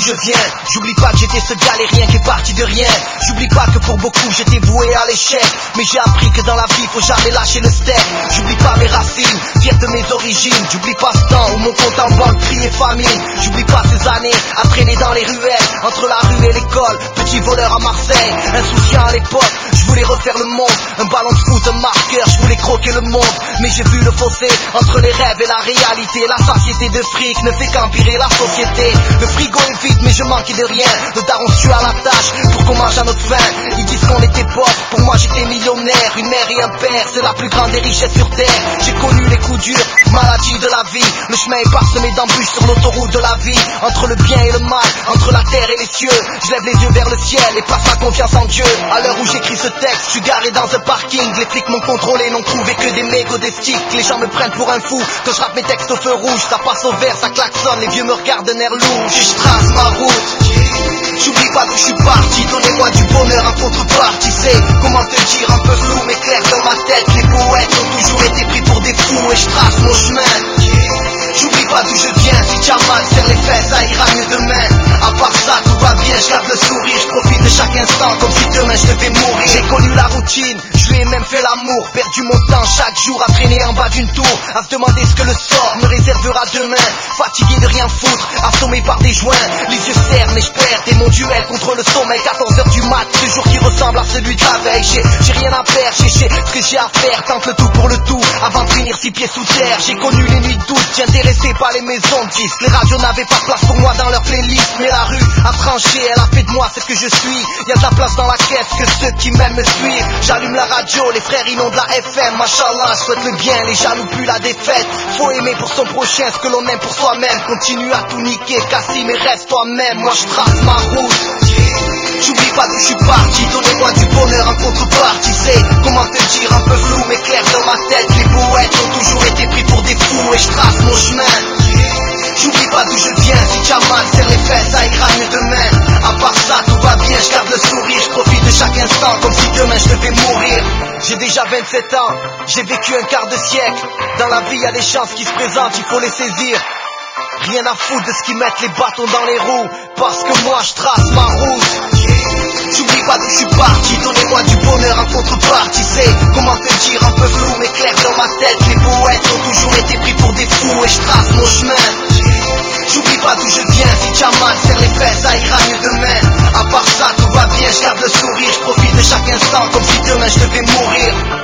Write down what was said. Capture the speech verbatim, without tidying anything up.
je viens. J'oublie pas que j'étais ce galérien qui est parti de rien. J'oublie pas que pour beaucoup j'étais voué à l'échec. Mais j'ai appris que dans la vie faut jamais lâcher le steak. J'oublie pas mes racines, fier de mes origines. J'oublie pas ce temps où mon compte en banque criait famine. J'oublie pas ces années à traîner dans les ruelles, entre la rue et l'école, petit voleur à Marseille. Insouciant à l'époque, je voulais refaire le monde. Un ballon de foot, un marqueur, je voulais croquer le monde. Mais j'ai vu le fossé entre les rêves et la réalité. La satiété de fric ne fait qu'empirer la société. Le frigo est vide mais je manquais de rien. Le daron suit à la tâche pour qu'on mange à notre faim. Ils disent qu'on était pauvres, pour moi j'étais millionnaire. Une mère et un père, c'est la plus grande des richesses sur terre. J'ai connu les coups durs, maladie de la vie. Le chemin est parsemé d'embûches sur l'autoroute de la vie. Entre le bien et le mal, entre la terre et les cieux, je lève les yeux vers le ciel et place ma confiance en Dieu. À l'heure où j'écris ce texte, je suis garé dans un parking. Les flics m'ont contrôlé, n'ont trouvé que des mégots, des sticks. Les gens me prennent pour un fou, quand je rappe mes textes au feu rouge. Ça passe au vert, ça klaxonne, les vieux me regardent d'un air louche. Et je trace ma route, j'oublie pas d'où je suis parti. Donnez-moi du bonheur en contrepartie. C'est comment te dire, un peu flou mais clair dans ma tête. Les poètes ont toujours été pris pour des fous. Et je trace mon chemin, j'oublie pas d'où je viens. Si t'as mal, serre les fesses, ça ira mieux demain. À part ça, tout va bien, je garde le sourire. Je profite de chaque instant comme si demain je devais mourir. J'ai connu la routine, je lui ai même fait l'amour. Perdu mon temps chaque jour à traîner en bas d'une tour, à se demander ce que le sort me réservera demain. Fatigué de rien foutre, assommé par des joints. Les yeux serrent mais je perds et mon duel contre le sommeil. quatorze heures du mat, ce jour qui ressemble à celui de la veille. J'ai, j'ai rien à perdre, j'ai, j'ai ce que j'ai à faire. Tente le tout pour le tout, avant de finir six pieds sous terre. J'ai connu les nuits d'août, j'ai intéressé par les maisons de disques. Les radios n'avaient pas place pour moi dans leur playlist. Mais la rue a tranché, elle a fait de moi ce que je suis. Y'a de la place dans la caisse que ceux qui m'aiment me suivent. J'allume la radio, les frères inondent la F M. Machallah, je souhaite le bien, les jaloux puent la défaite. Faut aimer pour son prochain ce que l'on aime pour soi-même. Continue à tout niquer, Cassim mais reste toi-même. Moi je trace ma route, j'oublie pas d'où je suis parti. Donnez-moi du bonheur en contrepartie. C'est comment te dire, un peu flou mais clair dans ma tête. Les poètes ont toujours été pris pour des fous. Et je trace mon chemin, j'oublie pas d'où je viens. Si t'as mal, serre les fesses, ça ira mieux demain. À part ça, tout va bien, je garde le sourire. Je profite de chaque instant comme si demain je devais mourir. J'ai déjà vingt-sept ans, j'ai vécu un quart de siècle. Dans la vie y'a des chances qui se présentent, il faut les saisir. Rien à foutre de ce qui mettent les bâtons dans les roues, parce que moi je trace ma route. J'oublie pas d'où je suis parti, donnez-moi du bonheur en contrepartie. C'est comment te dire, un peu flou mais clair dans ma tête. Les poètes ont toujours été pris pour des fous. Et je trace mon chemin, j'oublie pas d'où je viens. Si t'as mal, serre les fesses, ça ira mieux demain. À part ça, tout va bien, je garde le sourire. Je profite de chaque instant comme si demain je devais mourir.